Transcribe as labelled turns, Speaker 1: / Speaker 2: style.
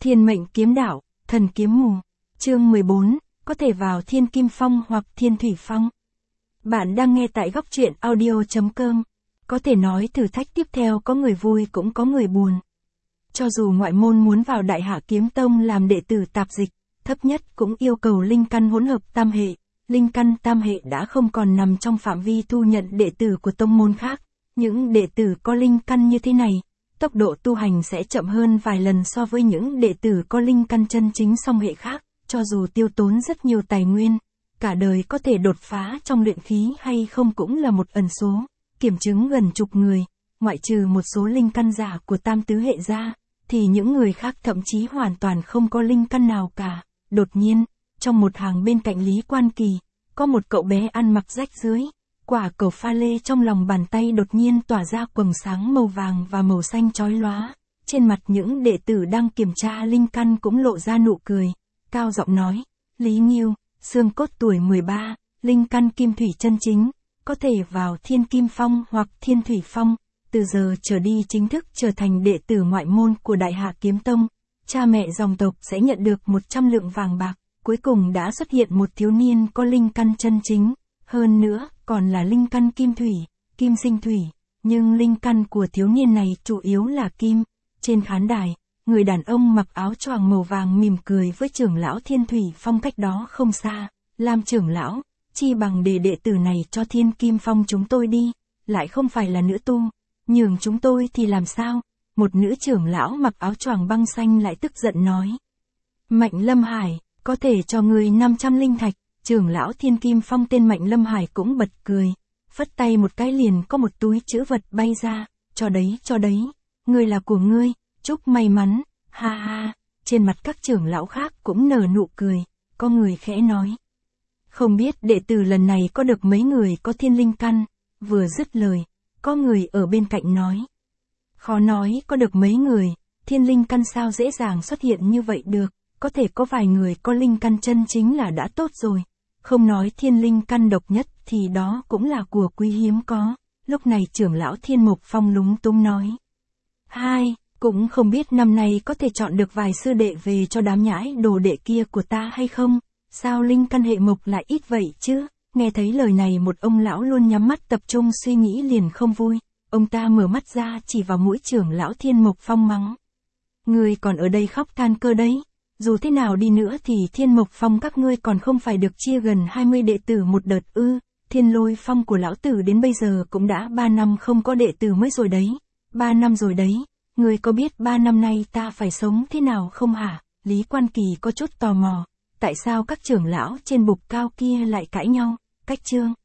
Speaker 1: Thiên mệnh kiếm đạo, thần kiếm mù. Chương 14, có thể vào Thiên Kim Phong hoặc Thiên Thủy Phong. Bạn đang nghe tại góc truyện audio.com. Có thể nói thử thách tiếp theo có người vui cũng có người buồn. Cho dù ngoại môn muốn vào Đại Hạ Kiếm Tông làm đệ tử tạp dịch, thấp nhất cũng yêu cầu linh căn hỗn hợp tam hệ. Linh căn tam hệ đã không còn nằm trong phạm vi thu nhận đệ tử của tông môn khác. Những đệ tử có linh căn như thế này, tốc độ tu hành sẽ chậm hơn vài lần so với những đệ tử có linh căn chân chính song hệ khác, cho dù tiêu tốn rất nhiều tài nguyên, cả đời có thể đột phá trong luyện khí hay không cũng là một ẩn số, kiểm chứng gần chục người, ngoại trừ một số linh căn giả của tam tứ hệ ra, thì những người khác thậm chí hoàn toàn không có linh căn nào cả. Đột nhiên, trong một hàng bên cạnh Lý Quan Kỳ, có một cậu bé ăn mặc rách rưới. Quả cầu pha lê trong lòng bàn tay đột nhiên tỏa ra quầng sáng màu vàng và màu xanh chói lóa. Trên mặt những đệ tử đang kiểm tra linh căn cũng lộ ra nụ cười, cao giọng nói, Lý Nghiêu, xương cốt tuổi 13, linh căn kim thủy chân chính, có thể vào Thiên Kim Phong hoặc Thiên Thủy Phong, từ giờ trở đi chính thức trở thành đệ tử ngoại môn của Đại Hạ Kiếm Tông. Cha mẹ dòng tộc sẽ nhận được 100 lượng vàng bạc. Cuối cùng đã xuất hiện một thiếu niên có linh căn chân chính. Hơn nữa, còn là linh căn kim thủy, kim sinh thủy, nhưng linh căn của thiếu niên này chủ yếu là kim. Trên khán đài, người đàn ông mặc áo choàng màu vàng mỉm cười với trưởng lão Thiên Thủy Phong cách đó không xa. Làm trưởng lão, chi bằng để đệ tử này cho Thiên Kim Phong chúng tôi đi, lại không phải là nữ tu, nhường chúng tôi thì làm sao? Một nữ trưởng lão mặc áo choàng băng xanh lại tức giận nói. Mạnh Lâm Hải, có thể cho người 500 linh thạch. Trưởng lão Thiên Kim Phong tên Mạnh Lâm Hải cũng bật cười, phất tay một cái liền có một túi trữ vật bay ra, cho đấy, ngươi là của ngươi, chúc may mắn, ha ha. Trên mặt các trưởng lão khác cũng nở nụ cười, có người khẽ nói. Không biết đệ tử lần này có được mấy người có thiên linh căn, vừa dứt lời, có người ở bên cạnh nói. Khó nói có được mấy người, thiên linh căn sao dễ dàng xuất hiện như vậy được, có thể có vài người có linh căn chân chính là đã tốt rồi. Không nói thiên linh căn độc nhất thì đó cũng là của quý hiếm có. Lúc này trưởng lão Thiên Mục Phong lúng túng nói. Cũng không biết năm nay có thể chọn được vài sư đệ về cho đám nhãi đồ đệ kia của ta hay không? Sao linh căn hệ mộc lại ít vậy chứ? Nghe thấy lời này một ông lão luôn nhắm mắt tập trung suy nghĩ liền không vui. Ông ta mở mắt ra chỉ vào mũi trưởng lão Thiên Mục Phong mắng. Ngươi còn ở đây khóc than cơ đấy. Dù thế nào đi nữa thì Thiên Mộc Phong các ngươi còn không phải được chia gần 20 đệ tử một đợt ư? Thiên Lôi Phong của lão tử đến bây giờ cũng đã 3 năm không có đệ tử mới rồi đấy. 3 năm rồi đấy, ngươi có biết 3 năm nay ta phải sống thế nào không hả? Lý Quan Kỳ có chút tò mò, tại sao các trưởng lão trên bục cao kia lại cãi nhau? Cách chương